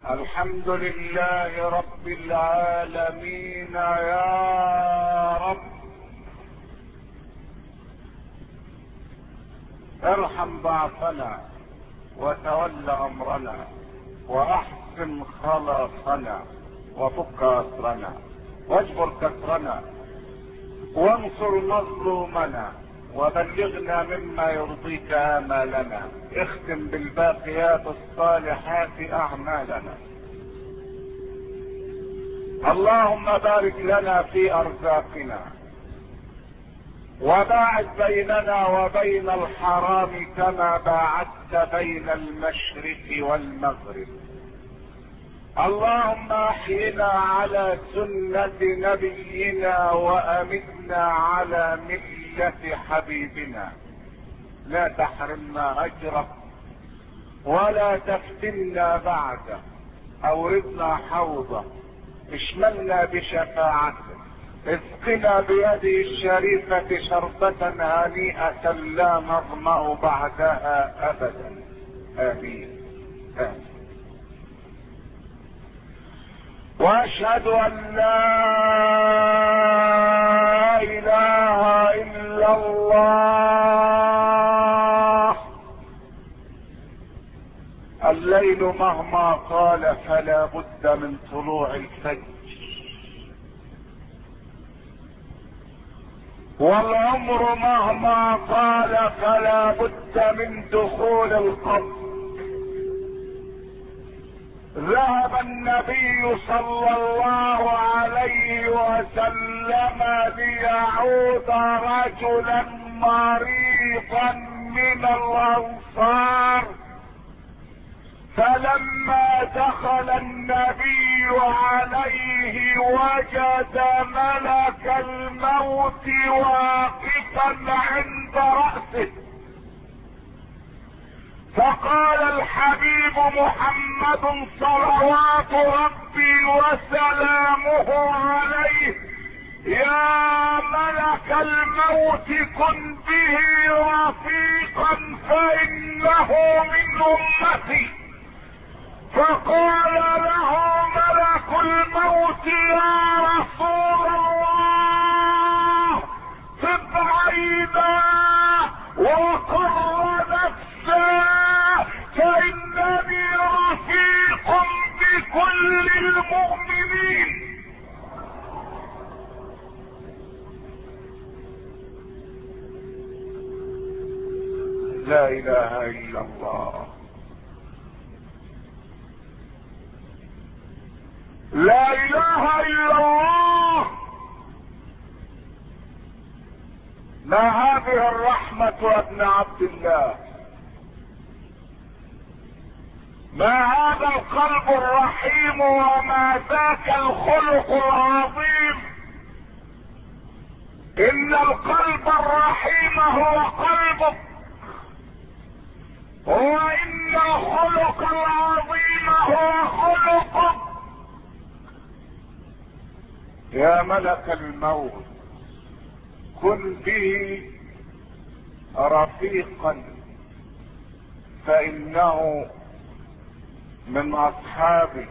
الحمد لله رب العالمين يا رب. ارحم ضعفنا وتول امرنا واحسن خلاصنا وفك اسرنا واجبر كسرنا وانصر مظلومنا وبلغنا مما يرضيك امالنا. اختم بالباقيات الصالحات اعمالنا. اللهم بارك لنا في ارزاقنا وباعد بيننا وبين الحرام كما باعدت بين المشرق والمغرب. اللهم احينا على سنة نبينا وامتنا على ملة حبيبنا. لا تحرمنا اجره ولا تفتنا بعده. اوردنا حوضه اشملنا بشفاعته. اسقنا بيده الشريفة شربة هنيئة لا نظمأ بعدها ابدا. امين امين. واشهد ان لا اله الا الله. الليل مهما طال فلا بد من طلوع الفجر، والعمر مهما طال فلا بد من دخول القبر. ذهب النبي صلى الله عليه وسلم ليعود رجلا مريضا من الانصار، فلما دخل النبي عليه وجد ملك الموت واقفا عند رأسه، فقال الحبيب محمد صلوات ربي وسلامه عليه: يا ملك الموت كن به رفيقا فإنه من أمتي. فقال له ملك الموت: يا رسول الله طب عينا وقر نفسا فإنني رفيق بكل المؤمنين. لا اله الا الله. لا اله الا الله. ما هذه الرحمة يا ابن عبد الله؟ ما هذا القلب الرحيم وما ذاك الخلق العظيم؟ ان القلب الرحيم هو قلبك، وان الخلق العظيم هو خلقك. يا ملك الموت كن به رفيقا فانه من اصحابي،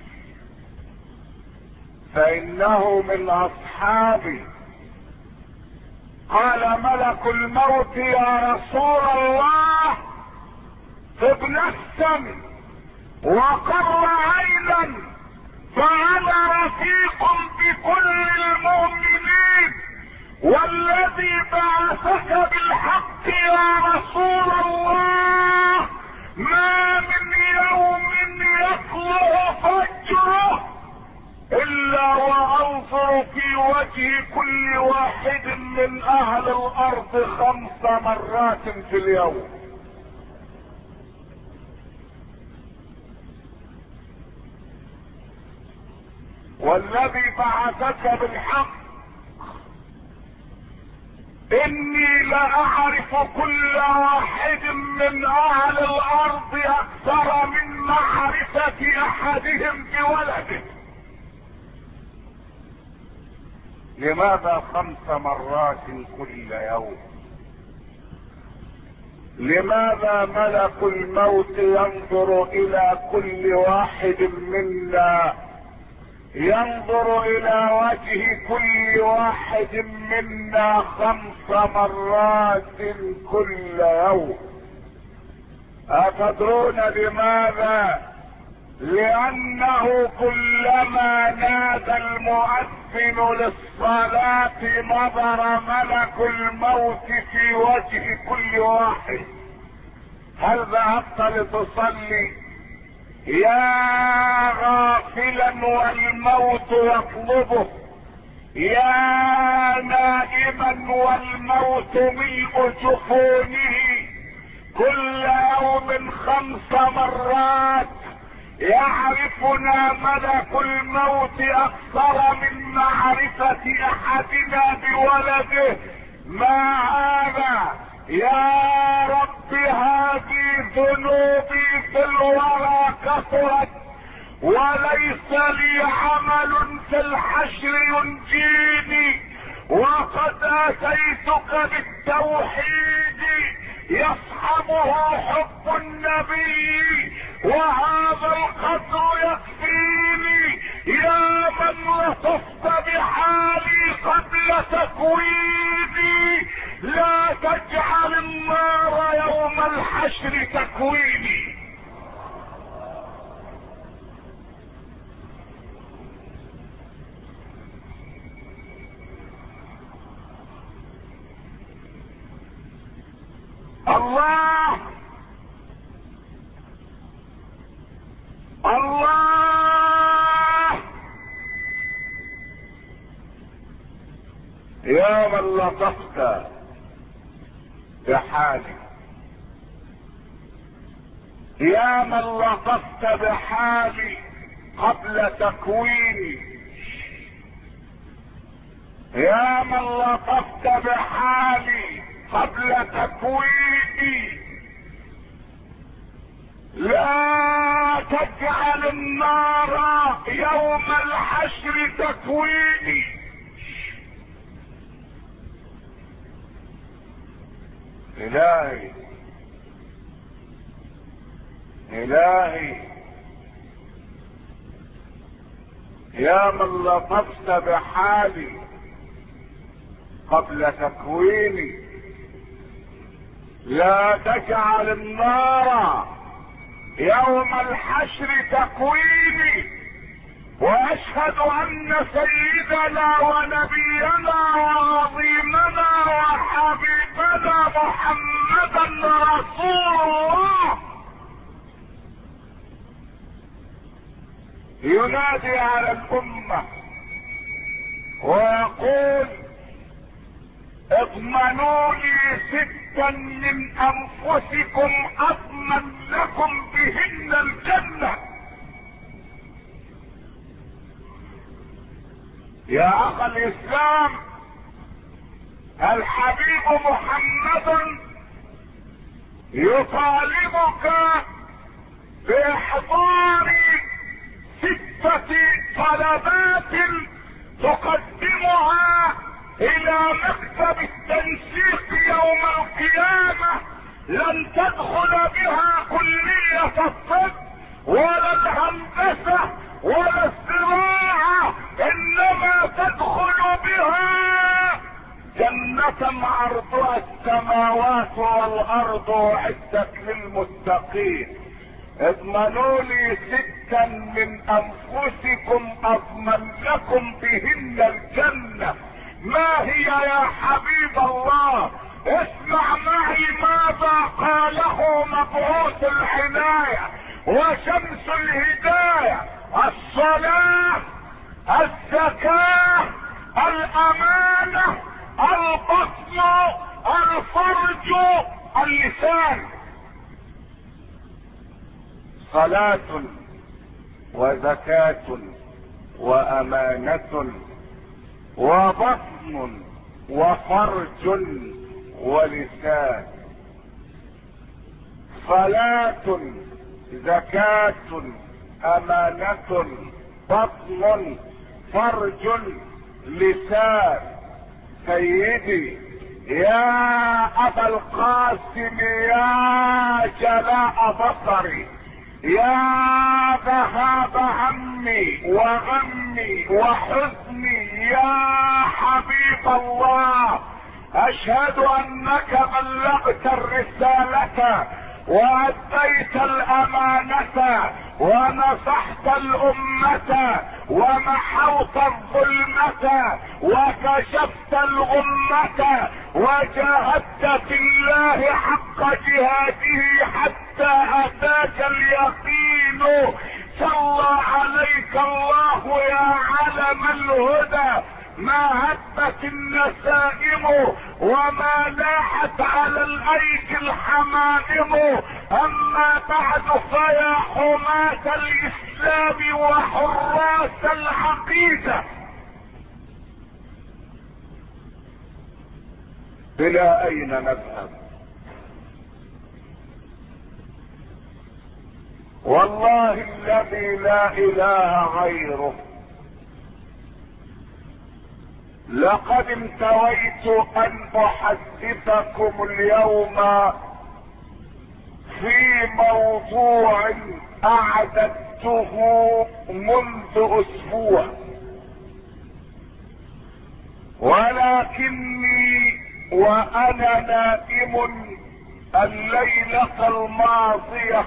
فانه من اصحابي. قال ملك الموت: يا رسول الله طب نفسا وقر عينا فانا رفيق بكل المؤمنين، والذي بعثك بالحق يا رسول الله ما من يوم يطلع فجره الا وانظر في وجه كل واحد من اهل الارض 5 مرات في اليوم. والذي بعثك بالحق اني لاعرف كل واحد من اهل الارض اكثر من معرفة احدهم بولده. لماذا 5 مرات كل يوم؟ لماذا ملك الموت ينظر الى كل واحد منا، ينظر الى وجه كل واحد منا 5 مرات كل يوم؟ أتدرون لماذا؟ لأنه كلما نادى المؤذن للصلاة نظر ملك الموت في وجه كل واحد. هل ذهبت لتصلي يا غافلا والموت يطلبه، يا نائما والموت ملء جفونه، كل يوم 5 مرات يعرفنا ملك الموت اكثر من معرفة احدنا بولده. ما هذا يا رب؟ هذه ذنوبي في الورى كثرت، وليس لي عمل في الحشر ينجيني، وقد اتيتك بالتوحيد يصحبه حب النبي، وهذا القدر يكفيني. يا من لطفت بحالي قبل تكويني، لا تجعل النار يوم الحشر تكويني. الله الله يا من لطفت بحالي، يا من لطفت بحالي قبل تكويني، يا من لطفت بحالي قبل تكويني، لا تجعل النار يوم الحشر تكويني. إلهي إلهي يا من لطفت بحالي قبل تكويني، لا تجعل النار يوم الحشر تكويني. واشهد ان سيدنا ونبينا وعظيمنا وحبيبنا محمدا رسول الله ينادي على الامه ويقول: اضمنوا لي 6 من انفسكم اضمن لكم بهن الجنة. يا اخ الاسلام، الحبيب محمد يطالبك باحضار 6 طلبات تقدمها الى مكتب التنسيق يوم القيامة. لن تدخل بها كلية الطب ولا الهندسة ولا الزراعة، انما تدخل بها جنة عرضها السماوات والارض اعدت للمتقين. اضمنوا لي 6 من انفسكم اضمن لكم بهن الجنة. ما هي يا حبيب الله؟ اسمع معي ماذا قاله مبعوث العناية وشمس الهداية: الصلاة، الزكاة، الامانة، البطن، الفرج، اللسان. صلاة وزكاة وامانة وبطن وفرج ولسان. صلاة، زكاة، امانة، بطن، فرج، لسان. سيدي يا ابا القاسم يا جلاء بصري، يا ذهاب همي وغمي وحزني، يا حبيب الله، اشهد انك بلغت الرسالة واديت الامانة ونصحت الامة ومحوت الظلمة وكشفت الغمة وجاهدت في الله حق جهاده حتى اتاك اليقين. صلى عليك الله يا علم الهدى، ما هبت النسائم وما لاحت على الايدي الحمائم. اما بعد فيا حماة الاسلام وحراس العقيدة، الى اين نذهب؟ والله الذي لا اله غيره لقد انتويت ان احدثكم اليوم في موضوع اعددته منذ اسبوع، ولكني وانا نائم الليلة الماضية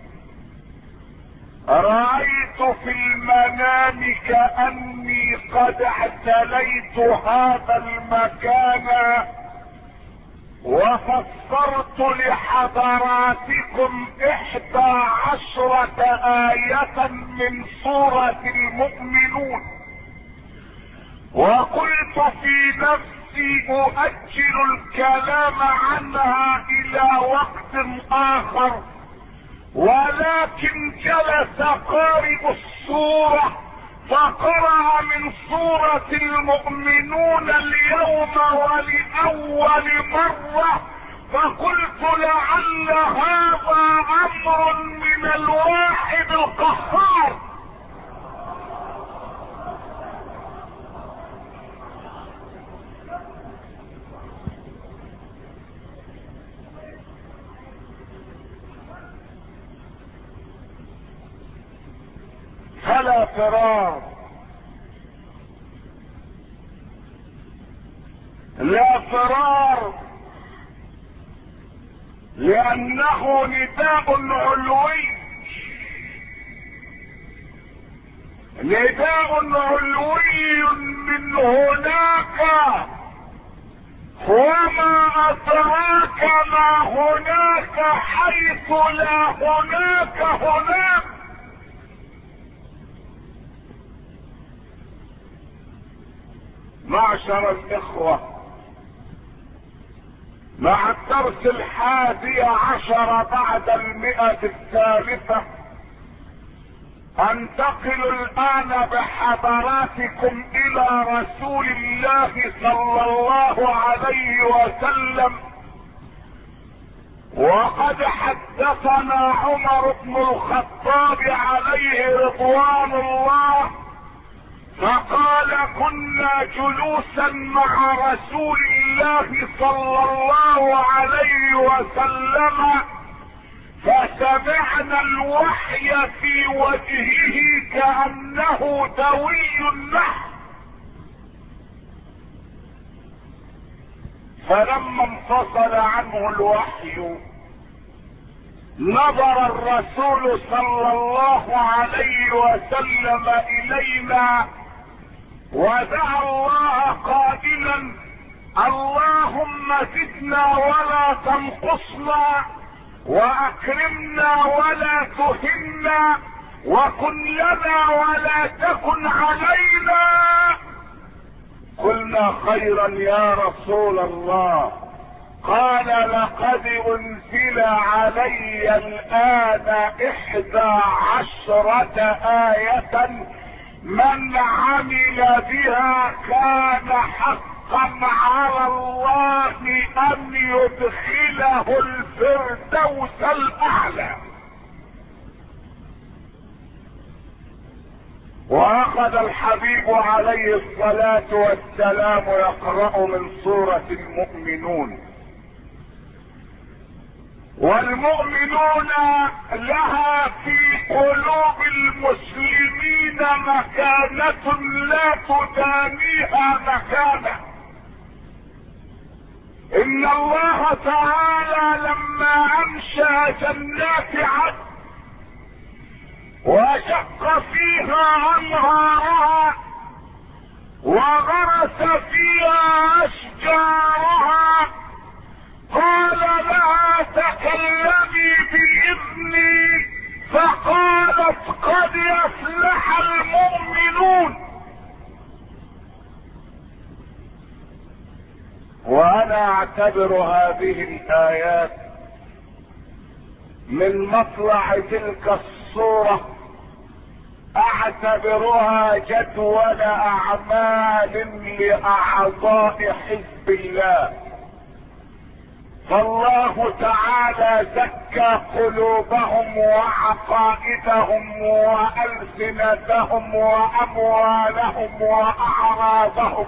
رأيت في المنام كأني قد اعتليت هذا المكان وفسرت لحضراتكم 11 آية من سورة المؤمنون، وقلت في نفسي أؤجل الكلام عنها إلى وقت آخر، ولكن جلس قارئ السورة فقرأ من سورة المؤمنون اليوم ولأول مرة، فقلت لعل هذا أمر من الواحد القهار. فلا فرار، لا فرار، لانه نداء علوي، نداء علوي من هناك، وما ادراك ما هناك حيث لا هناك هناك. معشر الاخوة، مع الدرس 11 بعد 100 انتقل الان بحضراتكم الى رسول الله صلى الله عليه وسلم. وقد حدثنا عمر بن الخطاب عليه رضوان الله فقال: كنا جلوسا مع رسول الله صلى الله عليه وسلم فسمعنا الوحي في وجهه كأنه دوي النحل، فلما انفصل عنه الوحي نظر الرسول صلى الله عليه وسلم الينا ودعا الله قائلا: اللهم زدنا ولا تنقصنا، واكرمنا ولا تهنا، وكن لنا ولا تكن علينا. قلنا: خيرا يا رسول الله. قال: لقد انزل علي الان 11 آية من عمل بها كان حقا على الله ان يدخله الفردوس الاعلى. واخذ الحبيب عليه الصلاة والسلام يقرأ من سورة المؤمنون. والمؤمنون لها في قلوب المسلمين مكانة لا تدانيها مكانة. ان الله تعالى لما انشأ جنات عدن وشق فيها انهارها وغرس فيها اشجارها قال لها تكلمي باذني، فقالت قد يفلح المؤمنون. وانا اعتبر هذه الايات من مطلع تلك الصورة اعتبرها جدول اعمال لاعضاء حزب الله. فالله تعالى زكى قلوبهم وعقائدهم والسنتهم واموالهم واعراضهم.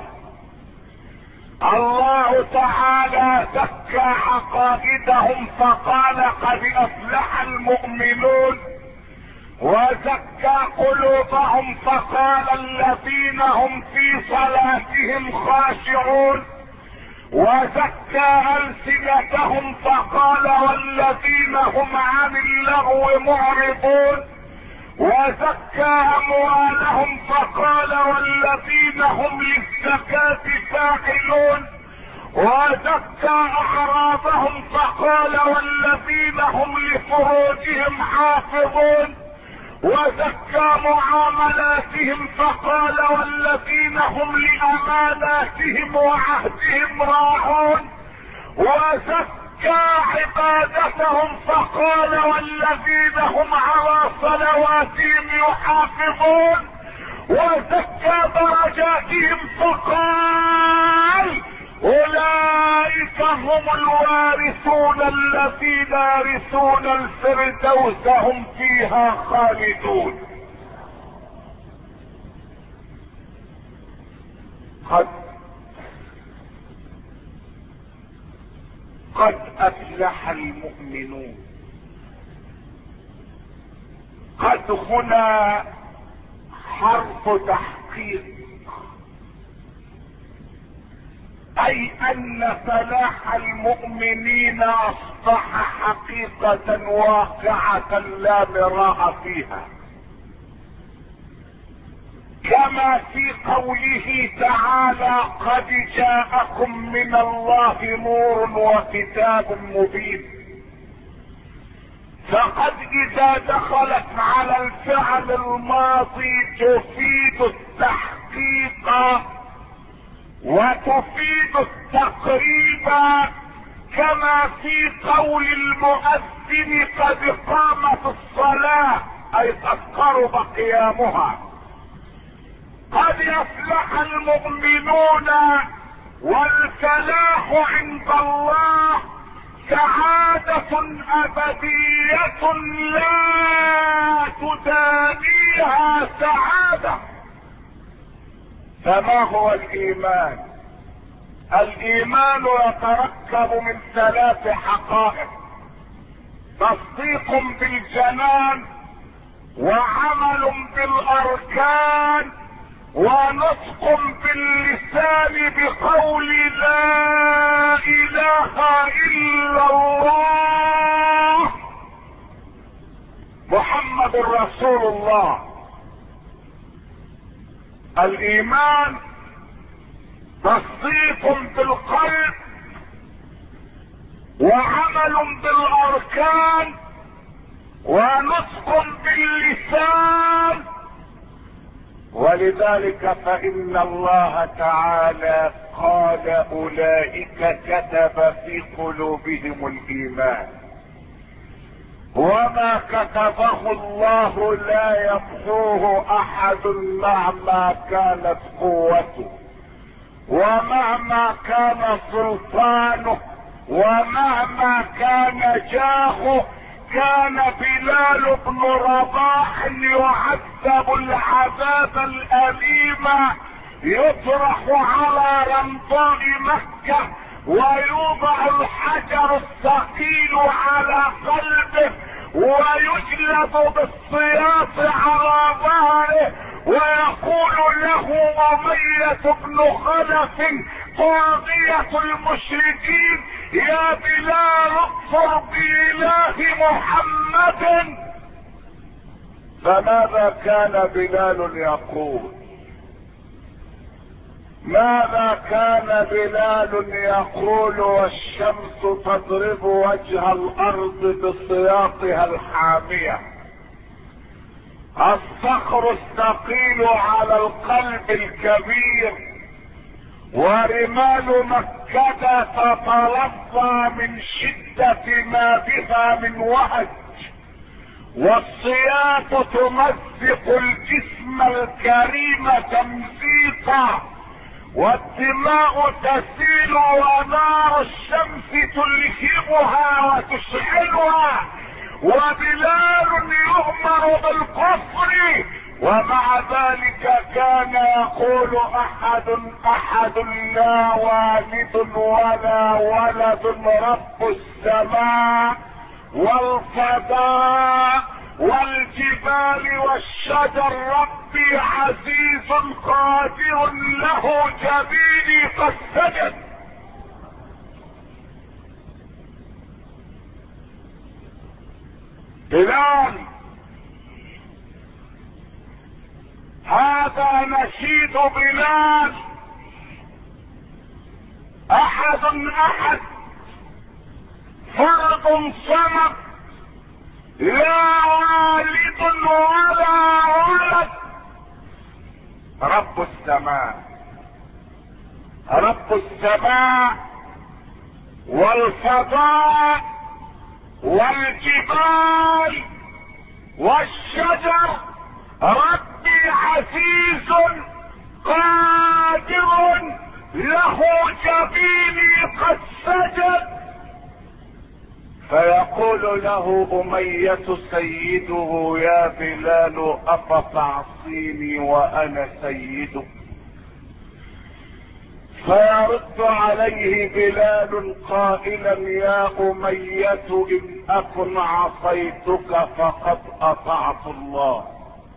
الله تعالى زكى عقائدهم فقال قد افلح المؤمنون، وزكى قلوبهم فقال الذين هم في صلاتهم خاشعون، وزكى ألسنتهم فقال والذين هم عن اللغو معرضون، وزكى أموالهم فقال والذين هم للزكاة فاعلون، وزكى أعراضهم فقال والذين هم لفروجهم حافظون، وزكى معاملاتهم فقال والذين هم لأماناتهم وعهدهم راعون، وزكى عبادتهم فقال والذين هم على صلواتهم يحافظون، وزكى درجاتهم فقال اولئك هم الوارثون الذين يرثون الفردوس هم فيها خالدون. قد افلح المؤمنون. قد هنا حرف تحقيق، اي ان فلاح المؤمنين اصبح حقيقة واقعة لا مراء فيها، كما في قوله تعالى قد جاءكم من الله نور وكتاب مبين. فقد اذا دخلت على الفعل الماضي تفيد التحقيق وتفيد التقريب، كما في قول المؤذن قد قامت الصلاة اي قد قرب قيامها. قد يفلح المؤمنون، والفلاح عند الله سعادة ابدية لا تدانيها سعادة. فما هو الايمان؟ الايمان يتركب من ثلاث حقائق: تصديق بالجنان، وعمل بالاركان، ونطق باللسان بقول لا اله الا الله محمد رسول الله. الايمان تصديق بالقلب، وعمل بالاركان، ونطق باللسان. ولذلك فإن الله تعالى قال أولئك كتب في قلوبهم الإيمان، وما كتبه الله لا يمحوه أحد مهما كانت قوته ومهما كان سلطانه ومهما كان جاهه. كان بلال بن رباح يعذب العذاب العذاب الأليم يطرح على رمضاء مكة ويوضع الحجر الثقيل على قلبه ويجلد بالسياط على ظهره ويقول له أمية بن خلف طاغية المشركين: يا بلال اكفر بإله محمد. فماذا كان بلال يقول؟ ماذا كان بلال يقول والشمس تضرب وجه الارض بسياطها الحامية؟ الصخر الثقيل على القلب الكبير ورمال مكة تتلظى من شدة ما بها من وهج، والصياط تمزق الجسم الكريم تمزيقا، والدماء تسيل ونار الشمس تلهبها وتشعلها، وبلال يؤمر بالكفر ومع ذلك كان يقول: احد لا والد ولا ولد، رب السماء والفضاء والجبال والشجر، ربي عزيز قادر له جبيني قد سجد. بلال هذا نشيد بلال: احد فرد صمد، لا والد ولا ولد، رب السماء، رب السماء والفضاء والجبال والشجر، ربي عزيز قادر له جبيني قد سجد. فيقول له أمية سيده: يا بلال أفتعصيني وأنا سيدك؟ فيرد عليه بلال قائلا: يا أمية إن أكن عصيتك فقد أطعت الله.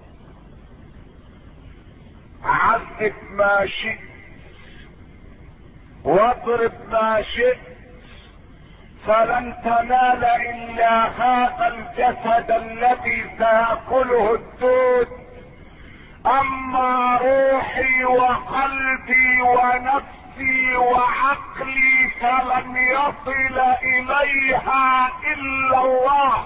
عذب ما شئت واضرب ما شئت، فلن تنال الا هذا الجسد الذي سيأكله الدود، اما روحي وقلبي ونفسي وعقلي فلن يصل اليها الا الله.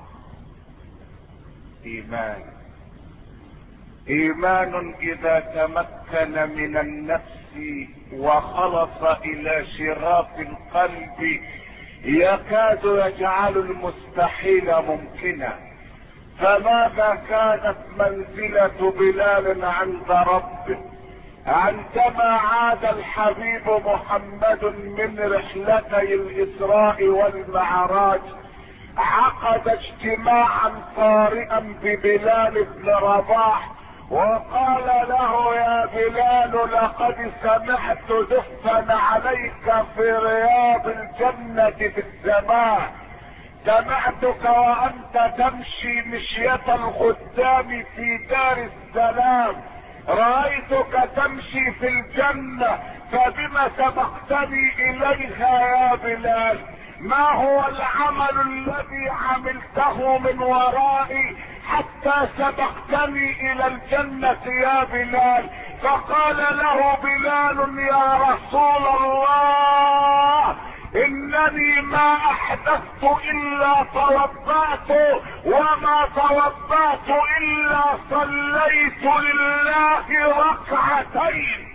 ايمان اذا تمكن من النفس وخلص الى شراف القلب يكاد يجعل المستحيل ممكنا. فماذا كانت منزلة بلال عند ربه عندما عاد الحبيب محمد من رحلتي الإسراء والمعراج؟ عقد اجتماعا طارئا ببلال بن رباح وقال له: يا بلال لقد سمعت دفا عليك في رياض الجنة في السماء، سمعتك وانت تمشي مشية الخدام في دار السلام، رأيتك تمشي في الجنة، فبما سبقتني اليها يا بلال؟ ما هو العمل الذي عملته من ورائي حتى سبقتني الى الجنة يا بلال؟ فقال له بلال: يا رسول الله، انني ما احدثت الا توضأت، وما توضأت الا صليت لله ركعتين.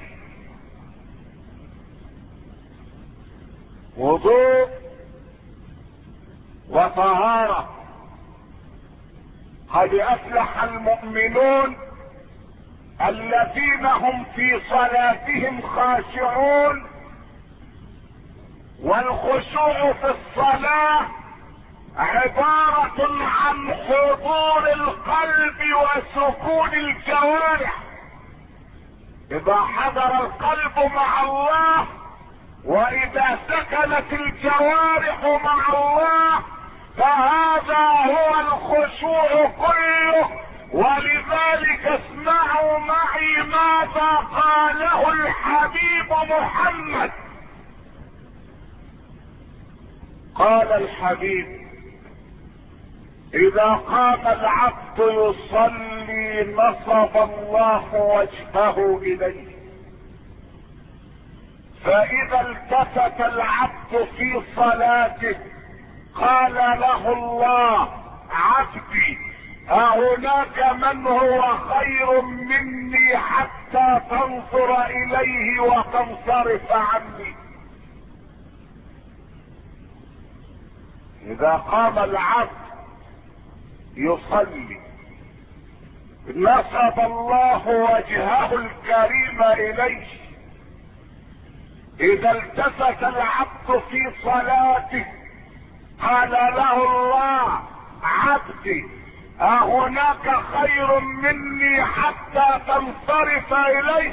وضوء وطهارة. قد افلح المؤمنون الذين هم في صلاتهم خاشعون، والخشوع في الصلاة عبارة عن حضور القلب وسكون الجوارح. اذا حضر القلب مع الله واذا سكنت الجوارح مع الله فهذا هو الخشوع كله. ولذلك اسمعوا معي ماذا قاله الحبيب محمد. قال الحبيب: اذا قام العبد يصلي نصب الله وجهه اليه، فاذا التفت العبد في صلاته قال له الله: عبدي أهناك من هو خير مني حتى تنظر اليه وتنصرف عني؟ اذا قام العبد يصلي نصب الله وجهه الكريم اليه، اذا التفت العبد في صلاته قال له الله: عبدي أهناك خير مني حتى تنصرف اليه؟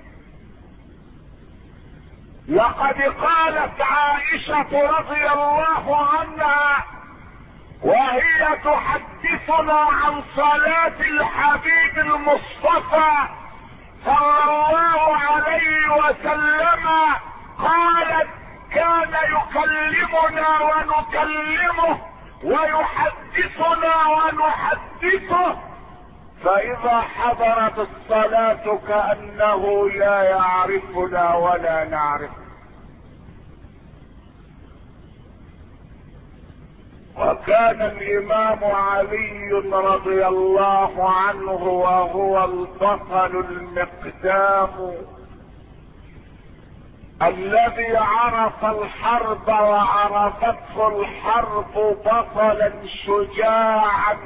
لقد قالت عائشة رضي الله عنها وهي تحدثنا عن صلاة الحبيب المصطفى صلى الله عليه وسلم، قالت: كان يكلمنا ونكلمه ويحدثنا ونحدثه، فإذا حضرت الصلاة كأنه لا يعرفنا ولا نعرفه. وكان الإمام علي رضي الله عنه وهو البطل المقدام الذي عرف الحرب وعرفته الحرب بطلا شجاعا،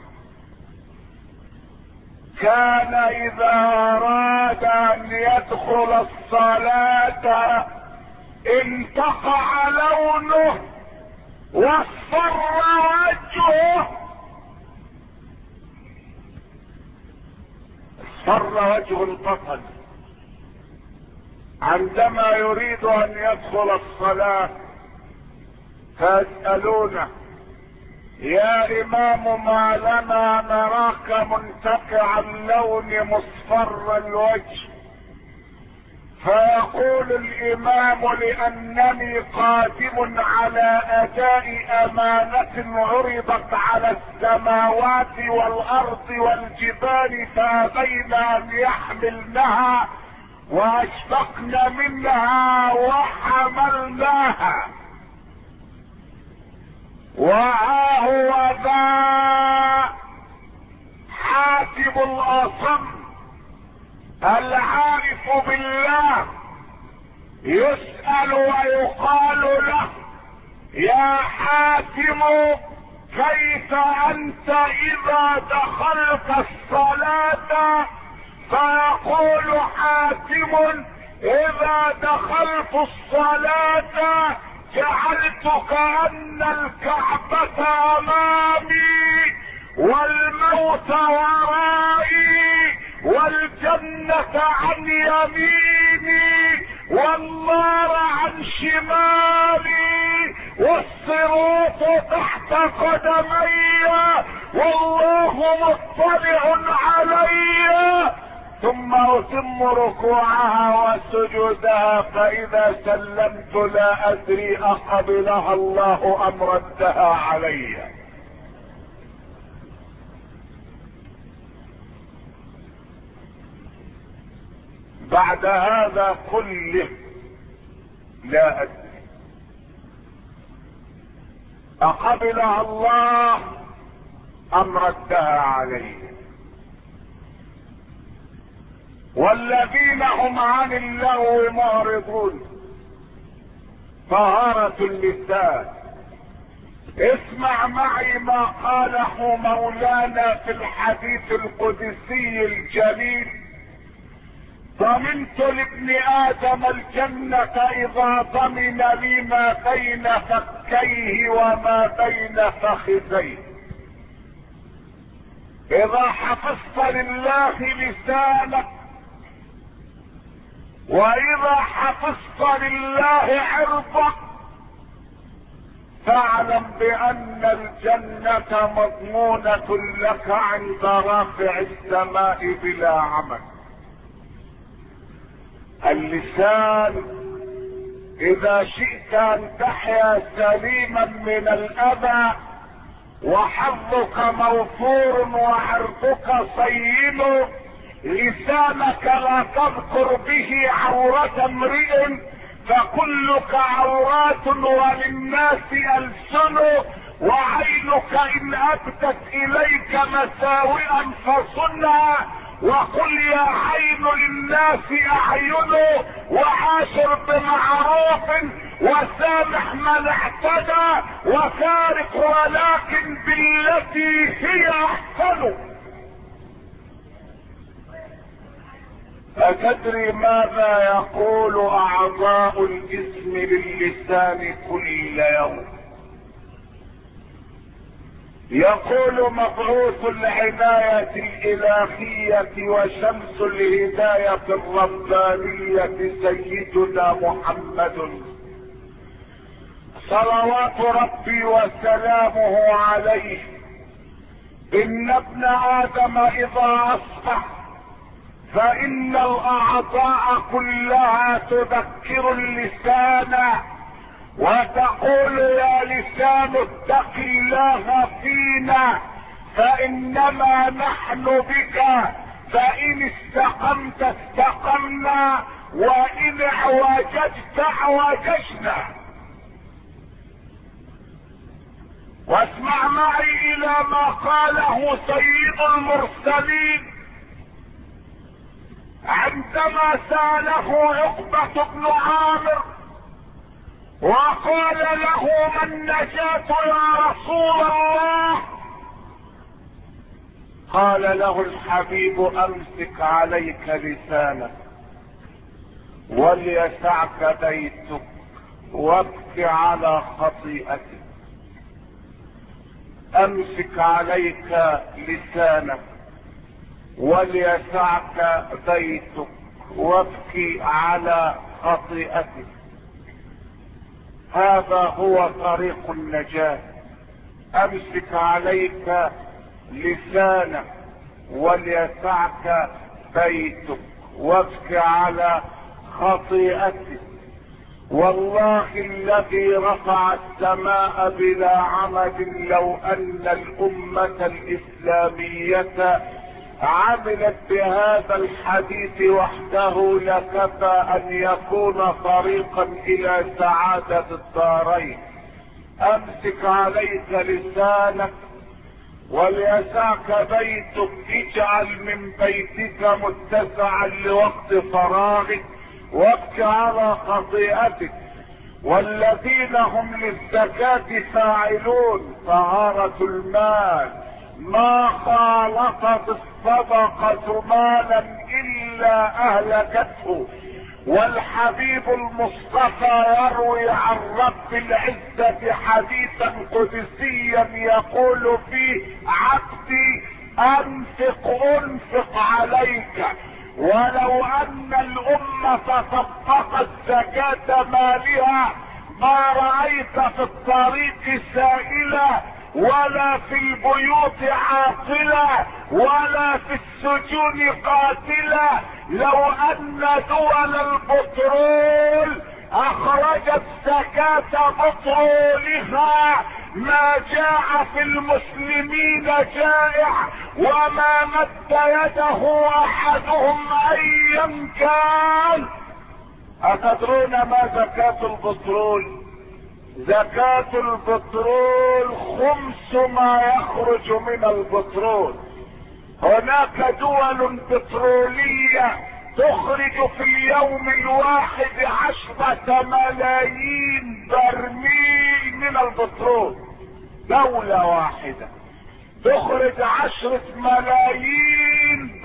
كان اذا اراد ان يدخل الصلاة انتقع لونه واصفر وجهه، اصفر وجه البطل عندما يريد ان يدخل الصلاة، فيسألونه: يا امام ما لنا نراك منتقع اللون مصفر الوجه؟ فيقول الامام: لانني قادم على اداء امانة عرضت على السماوات والارض والجبال فابين ان يحملنها واشفقن منها وحملناها. وها هو ذا حاتم الاصم العارف بالله يسأل ويقال له: يا حاتم كيف انت اذا دخلت الصلاة؟ فيقول حاتم: اذا دخلت الصلاة جعلت كأن الكعبة امامي والموت ورائي والجنة عن يميني والنار عن شمالي والصراط تحت قدمي والله مطلع علي، ثم اتم ركوعها وسجودها، فاذا سلمت لا ادري اقبلها الله ام ردها علي. بعد هذا كله لا ادري اقبلها الله ام ردها علي. والذين هم عن اللغو معرضون طهارة اللسان. اسمع معي ما قاله مولانا في الحديث القدسي الجليل: ضمنت لابن ادم الجنة اذا ضمن لي ما بين فكيه وما بين فخذيه. اذا حفظت لله لسانك واذا حفظت لله عرضك فاعلم بان الجنة مضمونة لك عند رافع السماء بلا عمل. اللسان اذا شئت ان تحيا سليما من الاذى وحظك موفور وعرضك صين، لسانك لا تذكر به عورة امرئ فكلك عورات وللناس ألسن، وعينك ان ابدت اليك مساوئا فصنها، وقل يا عين للناس اعين، وعاشر بمعروف وسامح من اعتدى وفارق ولكن بالتي هي احسن. أتدري ماذا يقول اعضاء الجسم للسان كل يوم؟ يقول مبعوث العناية الالهية وشمس الهداية الربانية سيدنا محمد صلوات ربي وسلامه عليه: ان ابن ادم اذا اصبح فان الاعضاء كلها تذكر اللسان وتقول يا لسان اتق الله فينا فانما نحن بك، فان استقمت استقمنا وان اعوججت اعوججنا. واسمع معي الى ما قاله سيد المرسلين عندما سأله عقبة بن عامر وقال له: ما النجاة يا رسول الله؟ قال له الحبيب: امسك عليك لسانك وليسعك بيتك وابك على خطيئتك. امسك عليك لسانك وليسعك بيتك وابكي على خطيئتك. هذا هو طريق النجاة. امسك عليك لسانك وليسعك بيتك وابكي على خطيئتك. والله الذي رفع السماء بلا عمد لو ان الامة الاسلامية عملت بهذا الحديث وحده لكفى ان يكون طريقا الى سعادة الدارين. امسك عليك لسانك وليسعك بيتك، اجعل من بيتك متسعا لوقت فراغك وابك على خطيئتك. والذين هم للزكاة فاعلون: طهارة المال، ما خالطت الصدقة مالا الا اهلكته. والحبيب المصطفى يروي عن رب العزة حديثا قدسيا يقول فيه: عبدي انفق عليك. ولو ان الامة طبقت زكاة مالها ما رأيت في الطريق سائلة ولا في البيوت عاطلة ولا في السجون قاتلة. لو ان دول البترول اخرجت زكاة بترولها ما جاء في المسلمين جائع وما مد يده احدهم ايا كان. اتدرون ما زكاة البترول؟ زكاة البترول خمس ما يخرج من البترول. هناك دول بترولية تخرج في اليوم الواحد 10 ملايين برميل من البترول. دولة واحدة تخرج 10 ملايين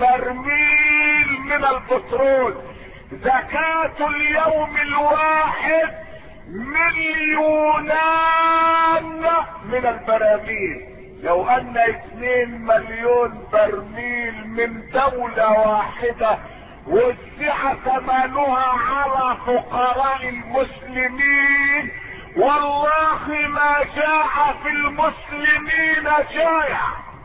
برميل من البترول. زكاة اليوم الواحد مليونان من البراميل. لو ان 2 مليون برميل من دولة واحدة وزع ثمنها على فقراء المسلمين، والله ما جاء في المسلمين جائع.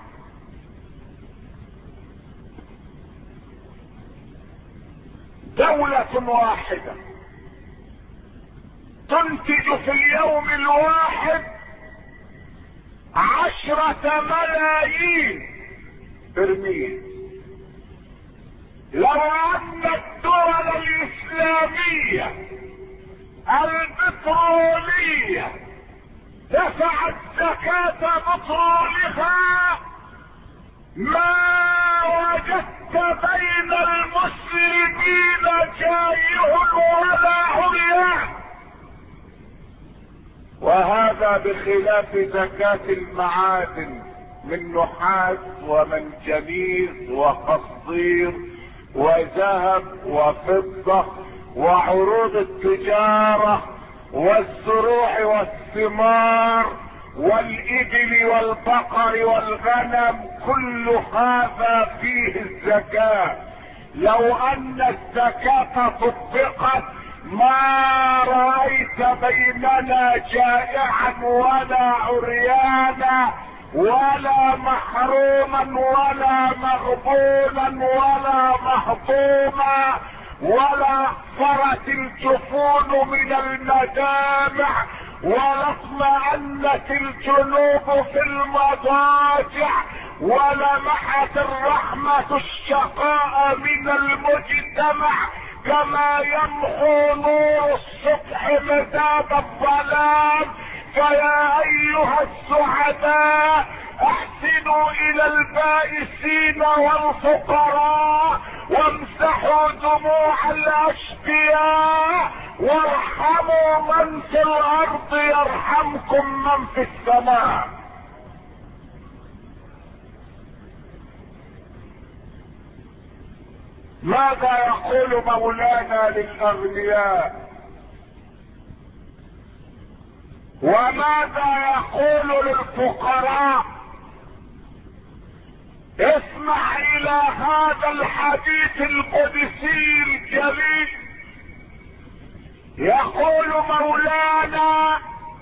دولة واحدة تنتج في اليوم الواحد 10 ملايين برميل. لو ان الدول الاسلامية البترولية دفعت زكاة بترولها ما وجدت بين المسلمين جائع ولا عريان. وهذا بخلاف زكاة المعادن من نحاس ومنجنيز وقصدير وذهب وفضة وعروض التجارة والزروع والثمار والإبل والبقر والغنم، كل هذا فيه الزكاة. لو أن الزكاة طبقت ما رأيت بيننا جائعا ولا عريانا ولا محروما ولا مغبونا ولا مهضوما ولا احفرت الجفون من المدامع ولا اطمأنت الجنوب في المضاجع ولمحت الرحمة الشقاء من المجتمع كما يمحو نور الصبح مداد الظلام. فيا ايها السعداء احسنوا الى البائسين والفقراء وامسحوا دموع الاشقياء وارحموا من في الارض يرحمكم من في السماء. ماذا يقول مولانا للاغنياء وماذا يقول للفقراء؟ اسمع الى هذا الحديث القدسي الجليل. يقول مولانا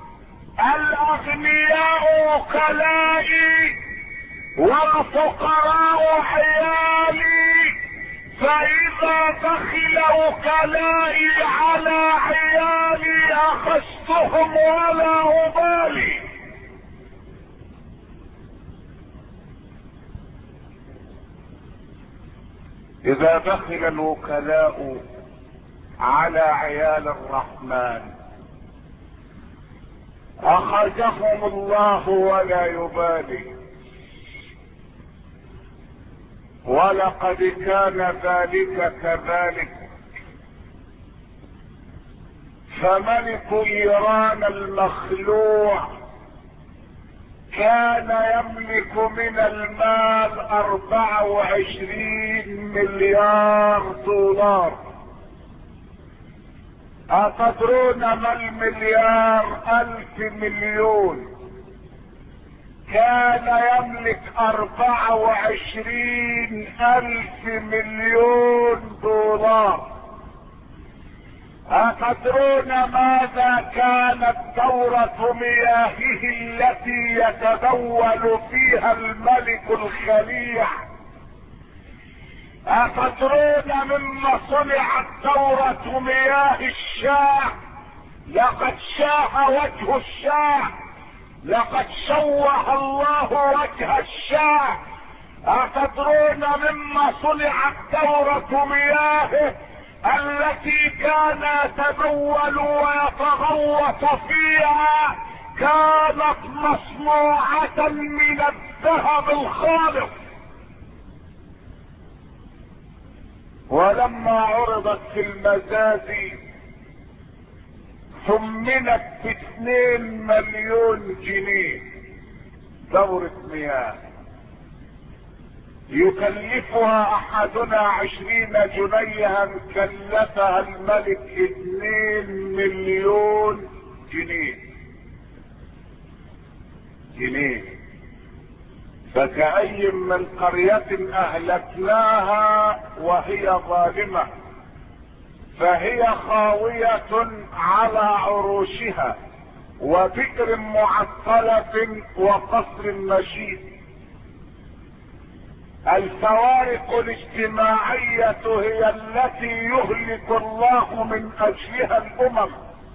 الاغنياء وكلائي والفقراء عيالي، فاذا بخل وكلائي على عيالي اخذتهم ولا ابالي. اذا بخل الوكلاء على عيال الرحمن اخذهم الله ولا يبالي. ولقد كان ذلك كذلك. فملك ايران المخلوع كان يملك من المال 24 مليار دولار. أتدرون ما المليار؟ 1000 مليون. كان يملك 24,000 مليون دولار. أتدرون ماذا كانت دورة مياهه التي يتبول فيها الملك الخليع؟ أتدرون مما صنعت دورة مياه الشاه؟ لقد شاه وجه الشاه، لقد شوه الله وجه الشاه. أتدرون مما صنعت دورة مياهه التي كان يتبول ويتغوط فيها؟ كانت مصنوعة من الذهب الخالص. ولما عرضت في المزازي ثمنت ب2 مليون جنيه دورة مياه، يكلفها احدنا 20 جنيها، كلفها الملك 2 مليون جنيه. فكأي من قرية أهلكناها وهي ظالمة فهي خاوية على عروشها وبئر معطلة وقصر مشيد. الفوارق الاجتماعية هي التي يهلك الله من اجلها الامم.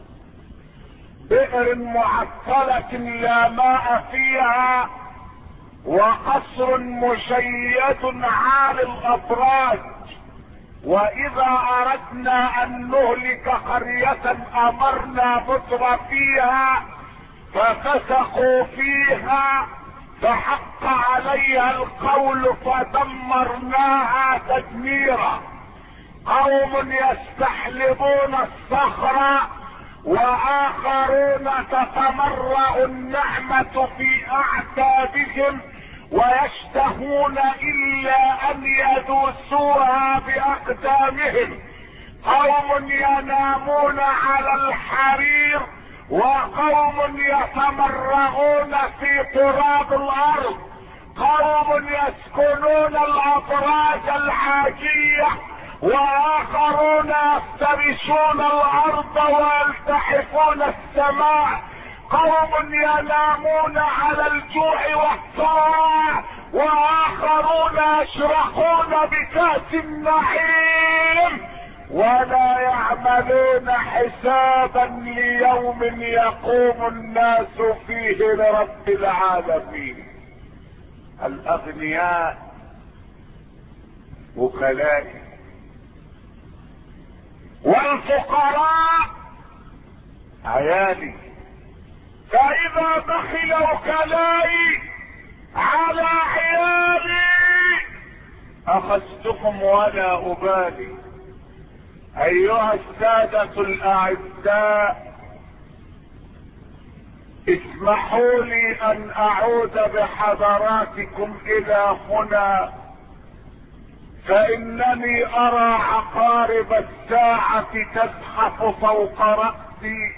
بئر معطلة لا ماء فيها وقصر مشيد عالي الابراج. واذا اردنا ان نهلك قرية امرنا متر فيها ففسقوا فيها فحق عليها القول فدمرناها تدميرا. قوم يستحلبون الصخر واخرون تتمرأ النعمة في اعتابهم ويشتهون الا ان يدوسوها باقدامهم. قوم ينامون على الحرير وقوم يتمرغون في تراب الارض. قوم يسكنون الابراج الحاجية واخرون يفترشون الارض ويلتحفون السماء. قوم ينامون على الجوع والصراع واخرون يشرحون بكأس النعيم ولا يعملون حسابا ليوم يقوم الناس فيه لرب العالمين. الاغنياء وكلائي والفقراء عيالي. فاذا بخل وكلائي على عيالي اخذتكم ولا ابالي. ايها السادة الاعزاء، اسمحوا لي ان اعود بحضراتكم الى هنا، فانني ارى عقارب الساعة تزحف فوق رأسي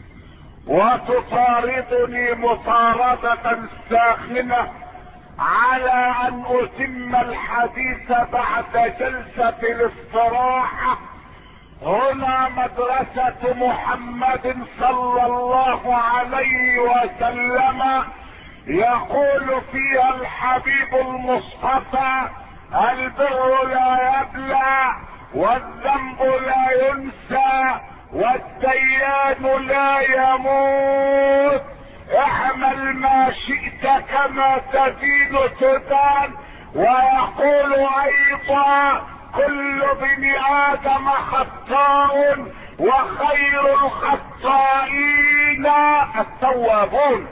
وتطاردني مطاردة ساخنة على ان اتم الحديث بعد جلسة الاستراحة. هنا مدرسة محمد صلى الله عليه وسلم يقول فيها الحبيب المصطفى: البر لا يبلى والذنب لا ينسى والديان لا يموت. اعمل ما شئت كما تدين تدان. ويقول ايضا: كل ابن ادم خطاء وخير الخطائين التوابون.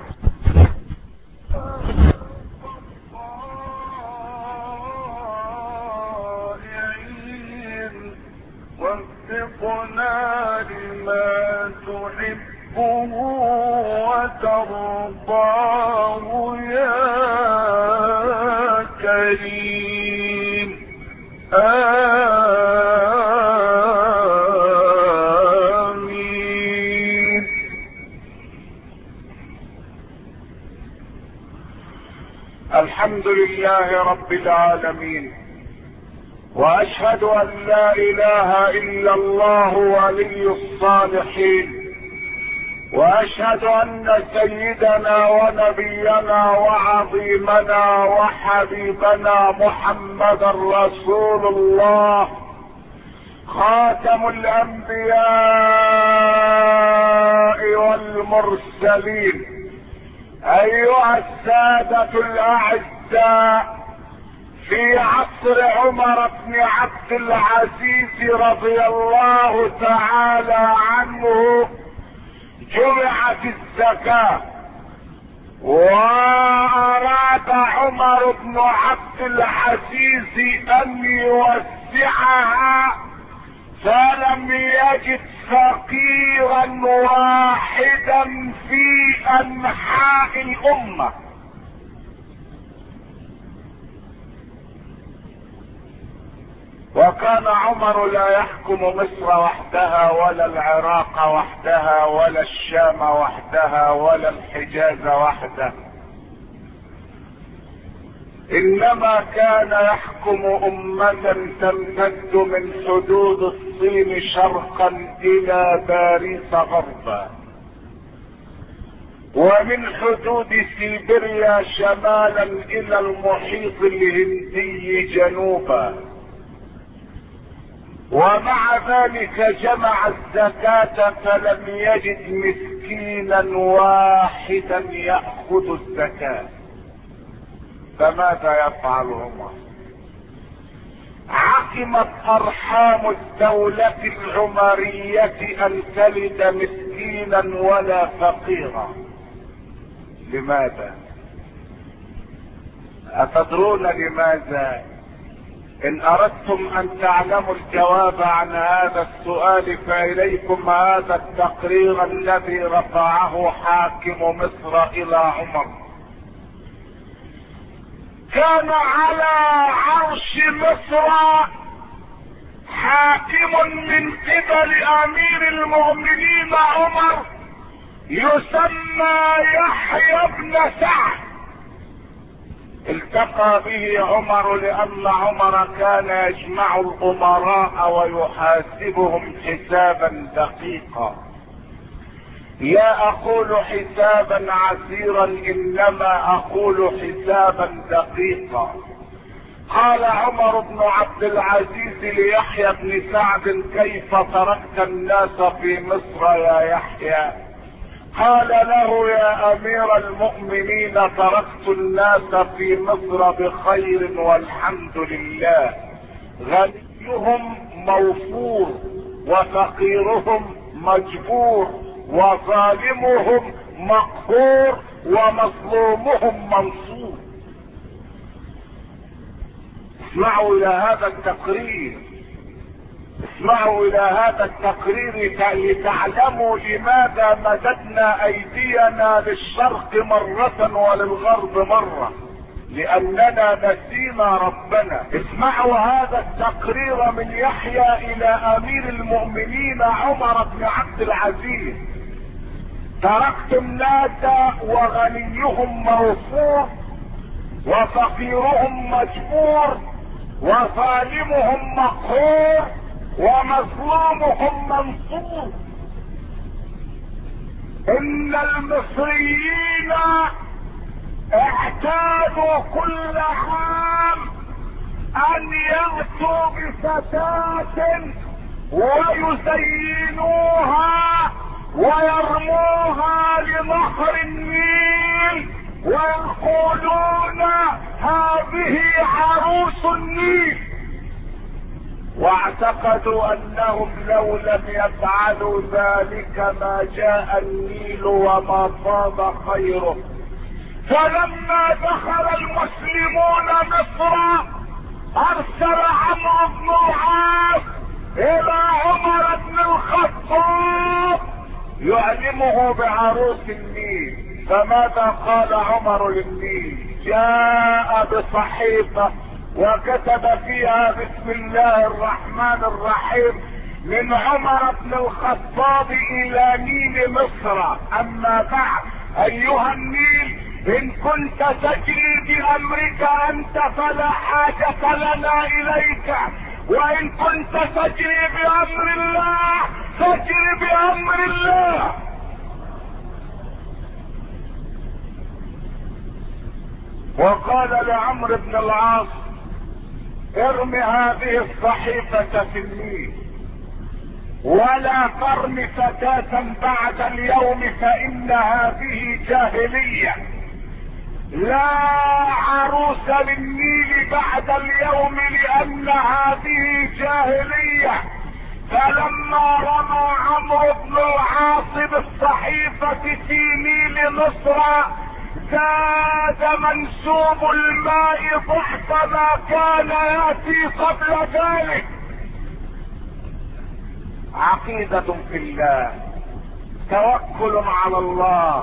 وفقنا لما تحبه وترضاه يا كريم. آمين. الحمد لله رب العالمين، واشهد ان لا اله الا الله ولي الصالحين، واشهد ان سيدنا ونبينا وعظيمنا وحبيبنا محمدا رسول الله خاتم الانبياء والمرسلين. ايها السادة الاعزاء، في عصر عمر بن عبد العزيز رضي الله تعالى عنه جمعت الزكاة، واراد عمر بن عبد العزيز ان يوسعها فلم يجد فقيرا واحدا في انحاء الامة. وكان عمر لا يحكم مصر وحدها ولا العراق وحدها ولا الشام وحدها ولا الحجاز وحده، انما كان يحكم امة تمتد من حدود الصين شرقا الى باريس غربا، ومن حدود سيبيريا شمالا الى المحيط الهندي جنوبا، ومع ذلك جمع الزكاة فلم يجد مسكينا واحدا يأخذ الزكاة. فماذا يفعل عمر؟ عقمت ارحام الدولة العمرية ان تلد مسكينا ولا فقيرا. لماذا؟ اتدرون لماذا؟ ان اردتم ان تعلموا الجواب عن هذا السؤال فاليكم هذا التقرير الذي رفعه حاكم مصر الى عمر. كان على عرش مصر حاكم من قبل امير المؤمنين عمر يسمى يحيى بن سعد. التقى به عمر لان عمر كان يجمع الامراء ويحاسبهم حسابا دقيقا. لا اقول حسابا عسيرا انما اقول حسابا دقيقا. قال عمر بن عبد العزيز ليحيى بن سعد: كيف تركت الناس في مصر يا يحيى؟ قال له: يا امير المؤمنين تركت الناس في مصر بخير والحمد لله، غنيهم موفور وفقيرهم مجبور وظالمهم مقهور ومظلومهم منصور. اسمعوا الى هذا التقرير، اسمعوا الى هذا التقرير لتعلموا لماذا مددنا ايدينا للشرق مرة وللغرب مرة، لاننا نسينا ربنا. اسمعوا هذا التقرير من يحيى الى امير المؤمنين عمر بن عبد العزيز: تركت الناس وغنيهم موفور وفقيرهم مجبور وظالمهم مقهور ومظلومهم منصور. ان المصريين اعتادوا كل عام ان يأتوا بفتاة ويزينوها ويرموها لنهر النيل ويقولون هذه عروس النيل، واعتقدوا انهم لو لم يفعلوا ذلك ما جاء النيل وما طاب خيره. فلما دخل المسلمون مصر ارسل عمرو بن العاص الى عمر بن الخطاب يعلمه بعروس النيل. فماذا قال عمر للنيل؟ جاء بصحيفة وكتب فيها: بسم الله الرحمن الرحيم، من عمر بن الخطاب الى نيل مصر. اما بعد ايها النيل، ان كنت تجري بامرك انت فلا حاجة لنا اليك، وان كنت تجري بامر الله فاجري بامر الله. وقال لعمرو بن العاص: ارم هذه الصحيفة في النيل، ولا ترم فتاة بعد اليوم فإن هذه جاهلية، لا عروس للنيل بعد اليوم لأن هذه جاهلية. فلما رمى عمرو بن العاص بالصحيفة في نيل مصر زاد منسوب الماء ضعف ما كان يأتي قبل ذلك. عقيدة في الله، توكل على الله،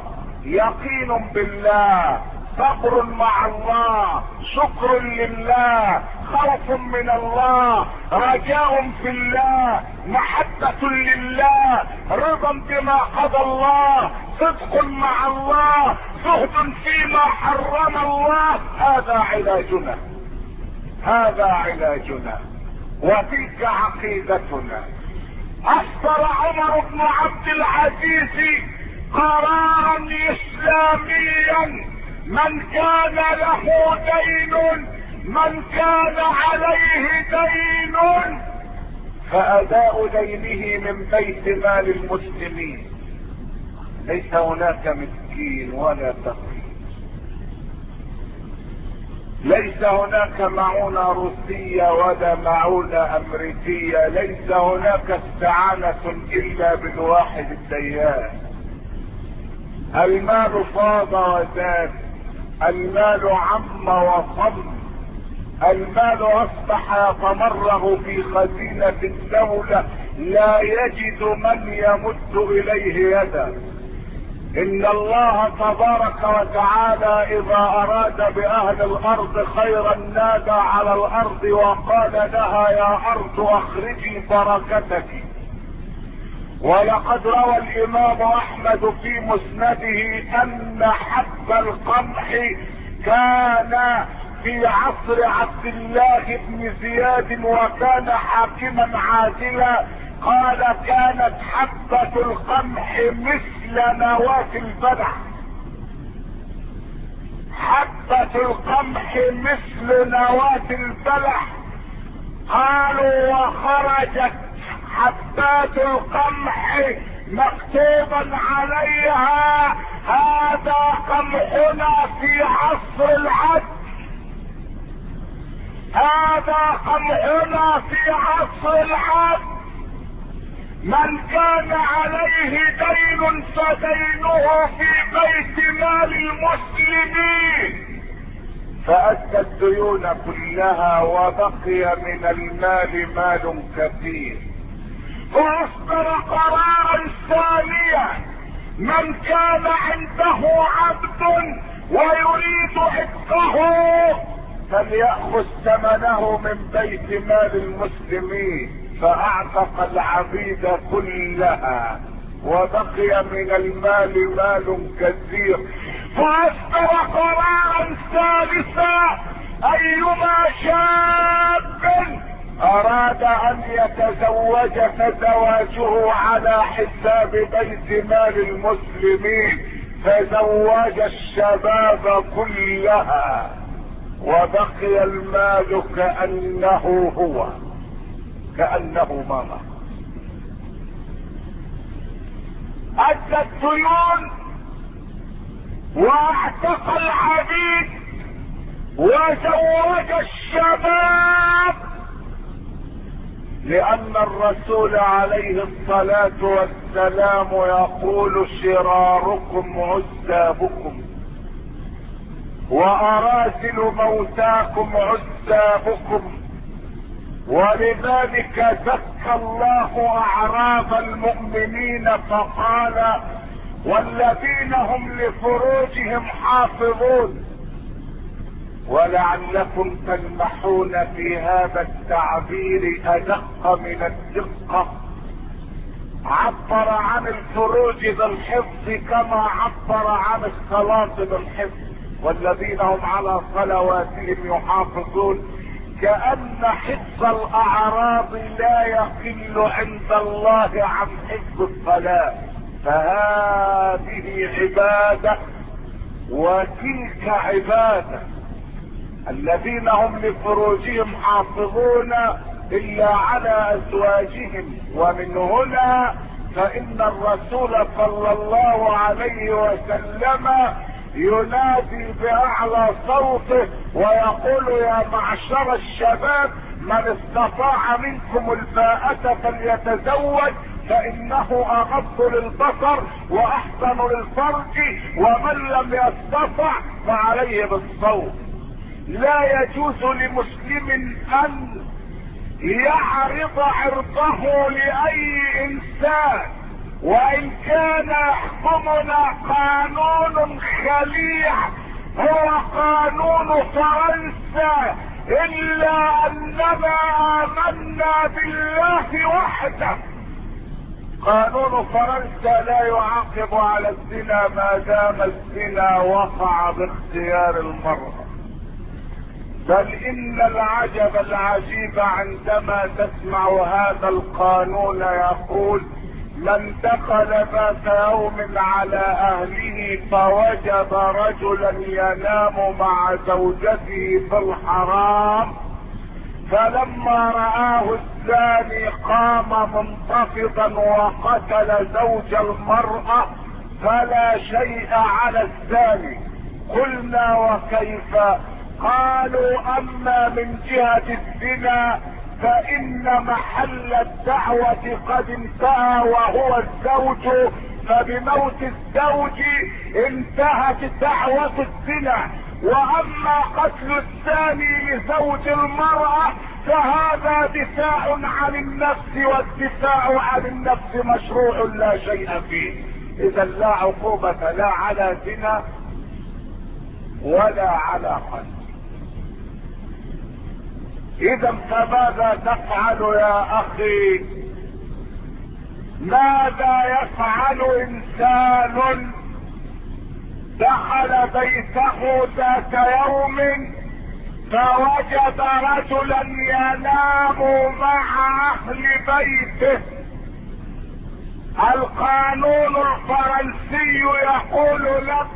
يقين بالله، صبر مع الله، شكر لله، خوف من الله، رجاء في الله، محبة لله، رضا بما قضى الله، صدق مع الله، زهد فيما حرم الله. هذا علاجنا، هذا علاجنا، وتلك عقيدتنا. اصدر عمر بن عبد العزيز قرارا اسلاميا: من كان له دين، من كان عليه دين، فاداء دينه من بيت مال المسلمين. ليس هناك مسكين ولا فقير، ليس هناك معونة روسية ولا معونة امريكية، ليس هناك استعانة الا بالواحد الديان. المال فاض وزاد، المال عم وصم، المال اصبح يتمرغ في خزينة الدولة، لا يجد من يمد اليه يدا. ان الله تبارك وتعالى اذا اراد باهل الارض خيرا نادى على الارض وقال لها: يا ارض اخرجي بركتك. ولقد روى الامام احمد في مسنده ان حب القمح كان في عصر عبد الله بن زياد وكان حاكما عادلا، قال: كانت حبة القمح مثل نواة البلح، حبة القمح مثل نواة البلح. قالوا: وخرجت حبات القمح مكتوبا عليها: هذا قمحنا في عصر العد، هذا قمحنا في عصر العد. من كان عليه دين فدينه في بيت مال المسلمين، فأدى الديون كلها وبقي من المال مال كثير. فأصدر قرارا ثانيا: من كان عنده عبد ويريد عتقه فليأخذ ثمنه من بيت مال المسلمين، فاعتق العبيد كلها وبقي من المال مال كثير. فاصدر قرارا ثالثا: ايما شاب اراد ان يتزوج فزواجه على حساب بيت مال المسلمين، فزوج الشباب كلها وبقي المال كأنه هو، كأنه ما مر. أدى الديون واعتق العبيد وزوج الشباب، لأن الرسول عليه الصلاة والسلام يقول: شراركم عزابكم وأراسل موتاكم عزابكم. ولذلك زكى الله اعراض المؤمنين فقال: والذين هم لفروجهم حافظون. ولعلكم تلمحون في هذا التعبير ادق من الدقة، عبر عن الفروج بالحفظ كما عبر عن الصلاة بالحفظ. والذين هم على صلواتهم يحافظون، كأن حفظ الاعراض لا يقل عند الله عن حفظ الصلاة. فهذه عبادة وتلك عبادة. الذين هم لفروجهم حافظون الا على ازواجهم. ومن هنا فان الرسول صلى الله عليه وسلم ينادي باعلى صوته ويقول: يا معشر الشباب، من استطاع منكم الباءة فليتزوج فانه اغض للبصر واحسن للفرج، ومن لم يستطع فعليه بالصوم. لا يجوز لمسلم ان يعرض عرضه لاي انسان، وان كان يحكمنا قانون خليع هو قانون فرنسا الا اننا امنا بالله وحده. قانون فرنسا لا يعاقب على الزنا ما دام الزنا وقع باختيار المرأة. بل ان العجب العجيب عندما تسمع هذا القانون يقول: من دخل ذات يوم على اهله فوجد رجلا ينام مع زوجته في الحرام، فلما رآه الزاني قام منتفضا وقتل زوج المرأة فلا شيء على الزاني. قلنا: وكيف؟ قالوا: اما من جهة الزنا فان محل الدعوة قد انتهى وهو الزوج، فبموت الزوج انتهت دعوة الزنا. واما قتل الثاني لزوج المرأة فهذا دفاع عن النفس، والدفاع عن النفس مشروع لا شيء فيه. اذا لا عقوبة لا على زنا ولا على قتل. اذا فماذا تفعل يا اخي؟ ماذا يفعل انسان دخل بيته ذات يوم فوجد رجلا ينام مع اهل بيته؟ القانون الفرنسي يقول لك: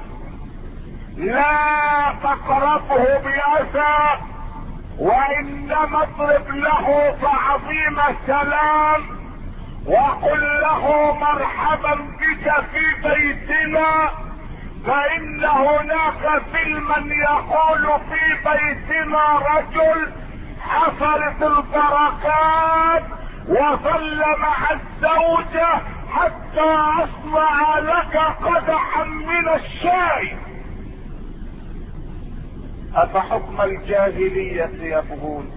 لا تقربه بأذى، وانما اضرب له تعظيم السلام وقل له مرحبا بك في بيتنا، فان هناك فيلما يقول: في بيتنا رجل حصلت البركات وظل مع الزوجة حتى اصنع لك قدحا من الشاي. افحكم الجاهلية يبغون؟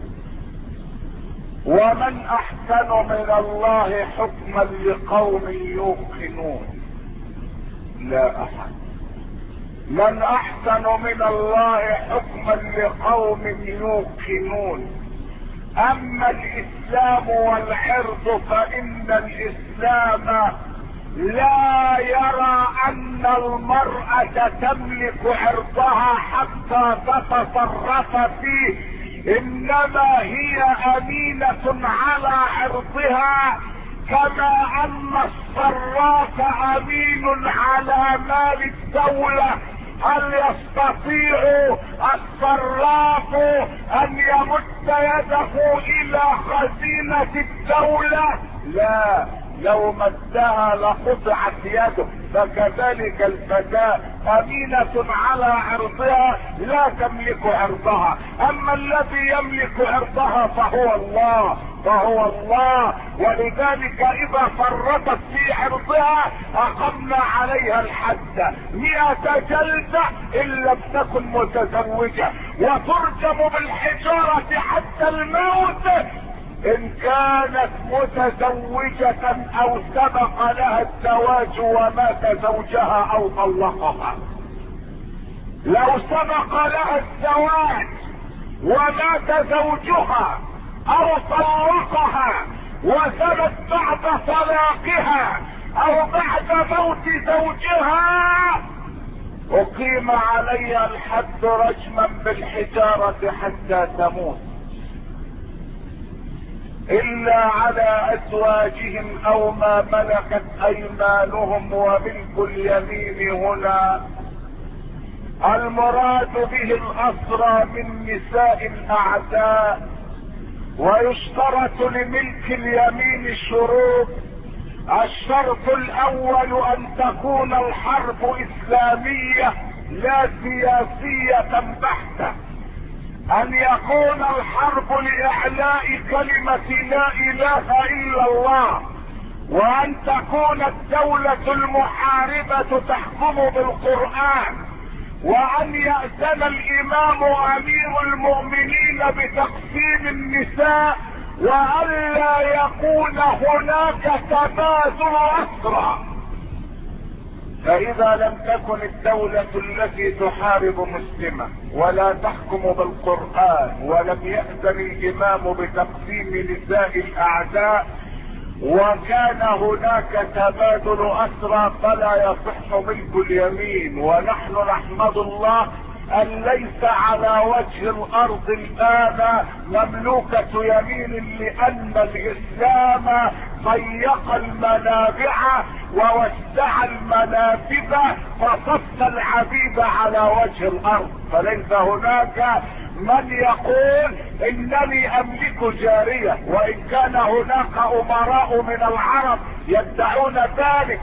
ومن احسن من الله حكما لقوم يوقنون؟ لا احد. من احسن من الله حكما لقوم يوقنون. اما الاسلام والعرض فان الاسلام لا يرى ان المرأة تملك عرضها حتى تتصرف فيه، انما هي امينة على عرضها، كما ان الصراف امين على مال الدولة. هل يستطيع الصراف ان يمد يده الى خزينة الدولة؟ لا، لو مدها لقطعت يده. فكذلك الفتاة امينة على عرضها لا تملك عرضها. اما الذي يملك عرضها فهو الله، فهو الله. ولذلك اذا فرطت في عرضها اقمنا عليها الحد 100 جلدة ان لم تكن متزوجة، وترجم بالحجارة حتى الموت ان كانت متزوجة او سبق لها الزواج ومات زوجها او طلقها. لو سبق لها الزواج ومات زوجها او طلقها وثبت بعد طلاقها او بعد موت زوجها اقيم عليها الحد رجما بالحجارة حتى تموت، الا على ازواجهم او ما ملكت ايمانهم. وملك اليمين هنا المراد به الاسرى من نساء الاعداء. ويشترط لملك اليمين شروط: الشرط الاول ان تكون الحرب اسلامية لا سياسية بحتة، ان يكون الحرب لاعلاء كلمة لا اله الا الله، وان تكون الدولة المحاربة تحكم بالقرآن، وان يأذن الامام امير المؤمنين بتقسيم النساء، وان لا يكون هناك تبادل اسرى. فاذا لم تكن الدولة التي تحارب مسلمة ولا تحكم بالقرآن ولم يأذن الامام بتقسيم نساء الاعداء وكان هناك تبادل اسرى فلا يصح ملك اليمين. ونحن نحمد الله ان ليس على وجه الارض الان مملوكة يمين، لان الاسلام ضيق المنابع ووسع المنافذ فصف العبيد على وجه الارض، فليس هناك من يقول انني املك جارية، وان كان هناك امراء من العرب يدعون ذلك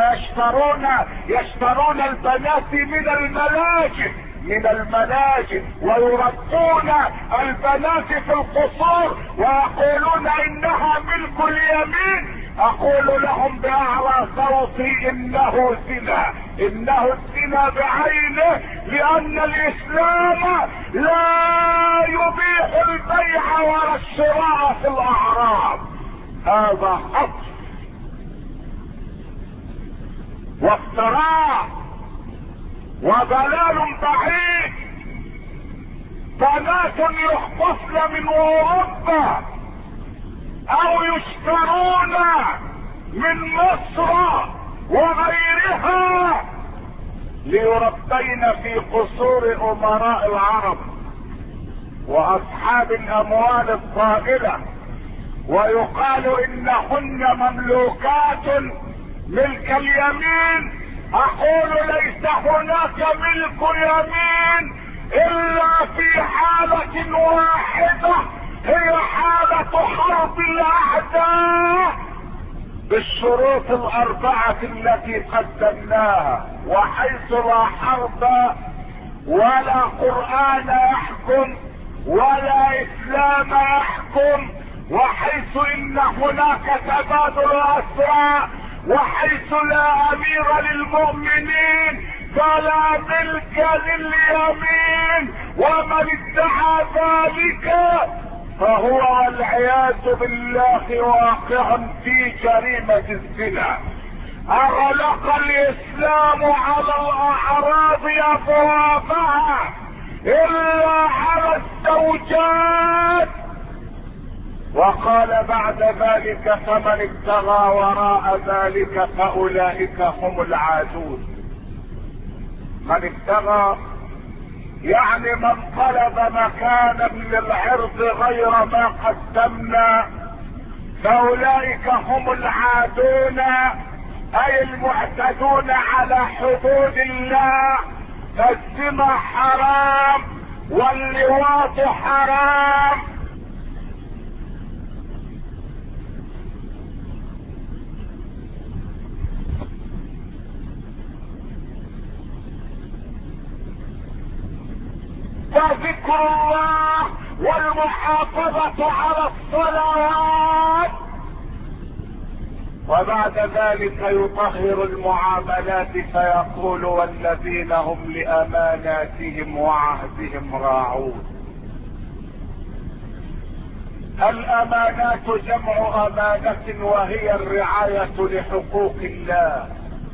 ويشترون البنات من الملاجئ ويربون البنات في القصور ويقولون انها ملك اليمين. اقول لهم باعلى صوتي انه الزنا بعينه، لان الاسلام لا يبيح البيع ولا الشراء في الاعراض. هذا حق وافتراء وضلال بعيد. بنات يخطفن من اوروبا او يشترون من مصر وغيرها ليربين في قصور امراء العرب واصحاب الاموال الطائلة، ويقال انهن مملوكات ملك اليمين. اقول ليس هناك ملك يمين الا في حالة واحدة، هي حالة حرب الاعداء بالشروط الاربعة التي قدمناها، وحيث لا حرب ولا قرآن يحكم ولا اسلام يحكم، وحيث ان هناك تبادل اسرى، وحيث لا امير للمؤمنين فلا ملك لليمين. ومن ادعى ذلك فهو والعياذ بالله واقع في جريمة الزنا. اغلق الاسلام على الاعراض ابوابها الا على الزوجات، وقال بعد ذلك فمن ابتغى وراء ذلك فاولئك هم العادون. من ابتغى يعني من طلب مكانا للعرض غير ما قدمنا فاولئك هم العادون، اي المعتدون على حدود الله. فالزنا حرام واللواط حرام. وذكر الله والمحافظة على الصلوات. وبعد ذلك يطهر المعاملات فيقول والذين هم لأماناتهم وعهدهم راعون. الأمانات جمع أمانة وهي الرعاية لحقوق الله.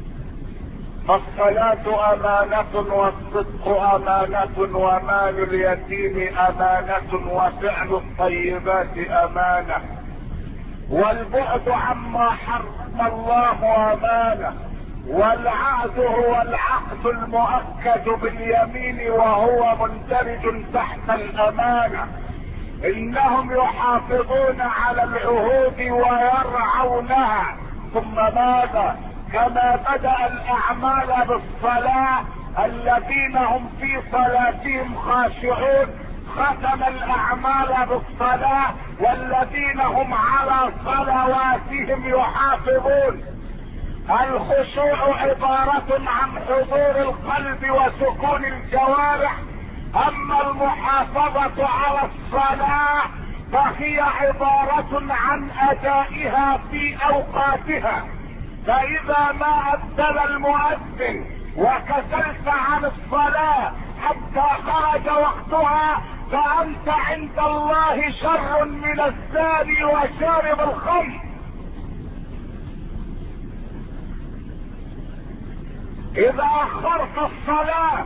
فالصلاة أمانة والصدق أمانة ومال اليتيم أمانة وفعل الطيبات أمانة والبعد عما حرم الله أمانة. والعهد هو العقد المؤكد باليمين وهو مندرج تحت الأمانة. إنهم يحافظون على العهود ويرعونها. ثم ماذا؟ كما بدأ الأعمال بالصلاة الذين هم في صلاتهم خاشعون ختم الأعمال بالصلاة والذين هم على صلواتهم يحافظون. الخشوع عبارة عن حضور القلب وسكون الجوارح، اما المحافظة على الصلاة فهي عبارة عن ادائها في اوقاتها. فاذا ما اذن المؤذن وكسلت عن الصلاة حتى خرج وقتها فانت عند الله شر من الزاني وشارب الخمر. اذا اخرت الصلاة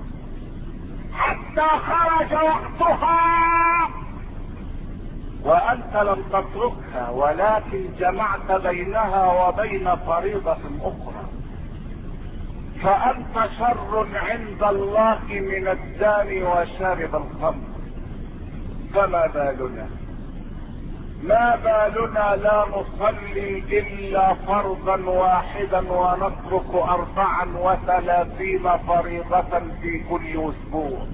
حتى خرج وقتها وانت لم تتركها ولكن جمعت بينها وبين فريضة اخرى، فانت شر عند الله من الزاني وشارب الخمر. فما بالنا لا نصلي الا فرضا واحدا ونترك 34 فريضة في كل اسبوع،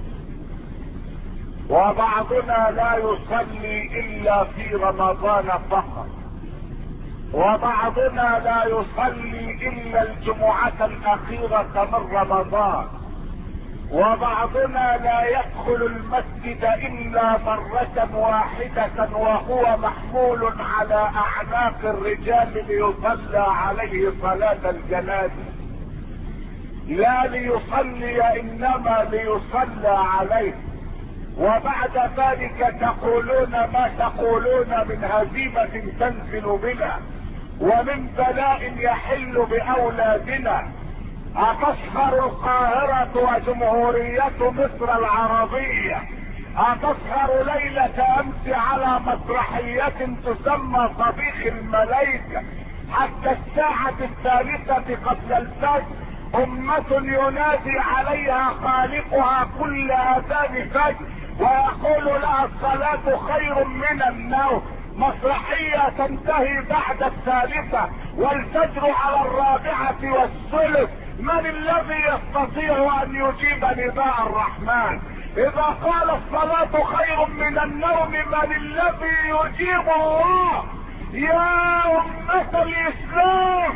وبعضنا لا يصلي الا في رمضان فقط، وبعضنا لا يصلي الا الجمعة الاخيرة من رمضان، وبعضنا لا يدخل المسجد الا مرة واحدة وهو محمول على اعناق الرجال ليصلى عليه صلاة الجنازة، لا ليصلي انما ليصلى عليه. وبعد ذلك تقولون ما تقولون من هزيمة تنزل بنا ومن بلاء يحل باولادنا. اتصغر القاهرة وجمهورية مصر العربية، اتصغر ليلة امس على مسرحية تسمى صبيح الملائكة حتى الساعة 3 قبل الفجر امة ينادي عليها خالقها كل اذان فجر ويقول لها الصلاة خير من النوم. مسرحية تنتهي بعد 3 والفجر على 4:03. من الذي يستطيع ان يجيب نداء الرحمن؟ اذا قال الصلاة خير من النوم من الذي يجيب الله؟ يا امة الاسلام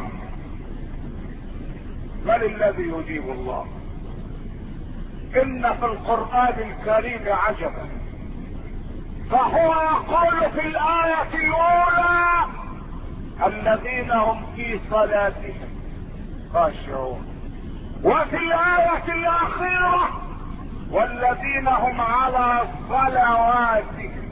من الذي يجيب الله؟ ان في القرآن الكريم عجبا، فهو يقول في الآية الاولى الذين هم في صلاتهم خاشعون، وفي الآية الاخيرة والذين هم على صلواتهم،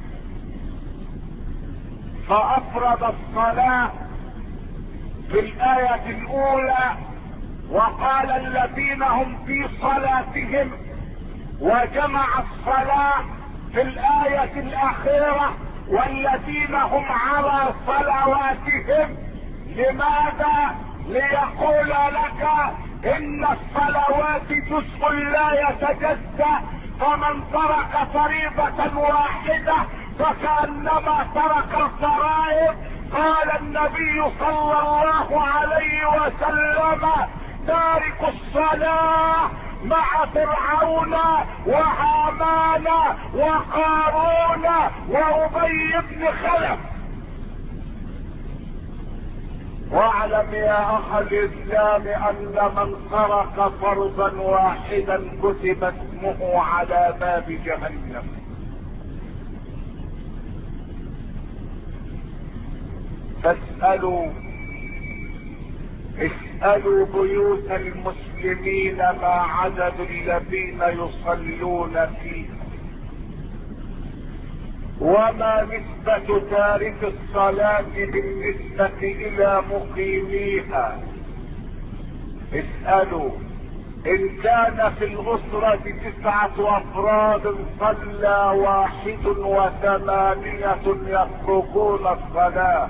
فافرد الصلاة في الآية الاولى وقال الذين هم في صلاتهم، وجمع الصلاة في الآية الاخيرة والذين هم على صلواتهم. لماذا؟ ليقول لك ان الصلوات جزء لا يتجزأ، فمن ترك فريضة واحدة فكأنما ترك الفرائض. قال النبي صلى الله عليه وسلم تارك الصلاة مع فرعون وهامان وقارون وأبي بن خلف. واعلم يا اخ الاسلام ان من ترك فرضا واحدا كتب اسمه على باب جهنم. اسألوا بيوت المسلمين ما عدد الذين يصلون فيها، وما نسبة تارك الصلاة بالنسبة الى مقيميها. اسألوا ان كان في الاسرة 9 افراد صلى 81 يتركون الصلاة،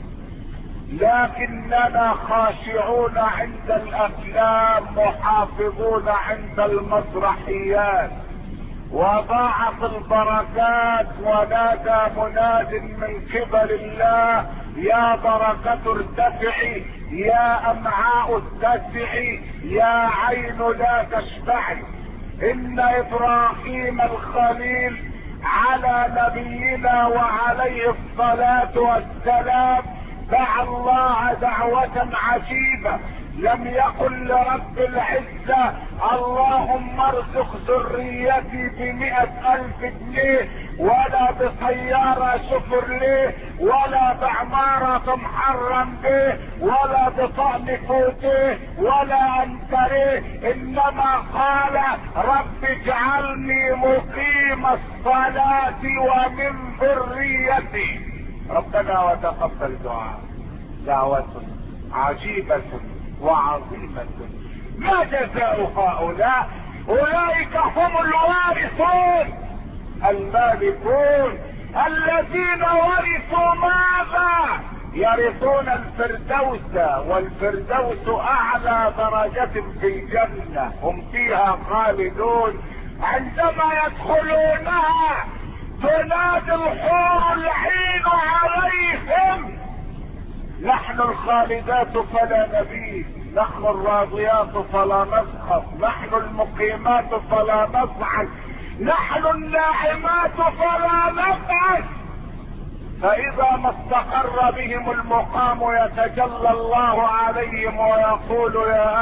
لكننا خاشعون عند الافلام محافظون عند المسرحيات. وضاعت البركات ونادى مناد من قبل الله يا بركة ارتفعي، يا امعاء اتسعي، يا عين لا تشبعي. ان ابراهيم الخليل على نبينا وعليه الصلاة والسلام دعا الله دعوة عجيبة، لم يقل لرب العزة اللهم ارزق ذريتي ب100,000 جنيه ولا بسيارة شفرليه ولا بعمارة محرم به ولا بطعم فوتيه ولا انتريه، انما قال رب اجعلني مقيم الصلاة ومن ذريتي. ربنا وتقبل دعاء. دعوة عجيبة وعظيمة ما جزاء هؤلاء؟ اولئك هم الوارثون المالكون الذين ورثوا ماذا؟ يرثون الفردوس، والفردوس اعلى درجة في الجنة، هم فيها خالدون. عندما يدخلونها تنادي الحور العين عليهم: نحن الخالدات فلا نبيد، نحن الراضيات فلا نسخط، نحن المقيمات فلا نصعد، نحن الناعمات فلا نبعث. فاذا ما استقر بهم المقام يتجلى الله عليهم ويقول: يا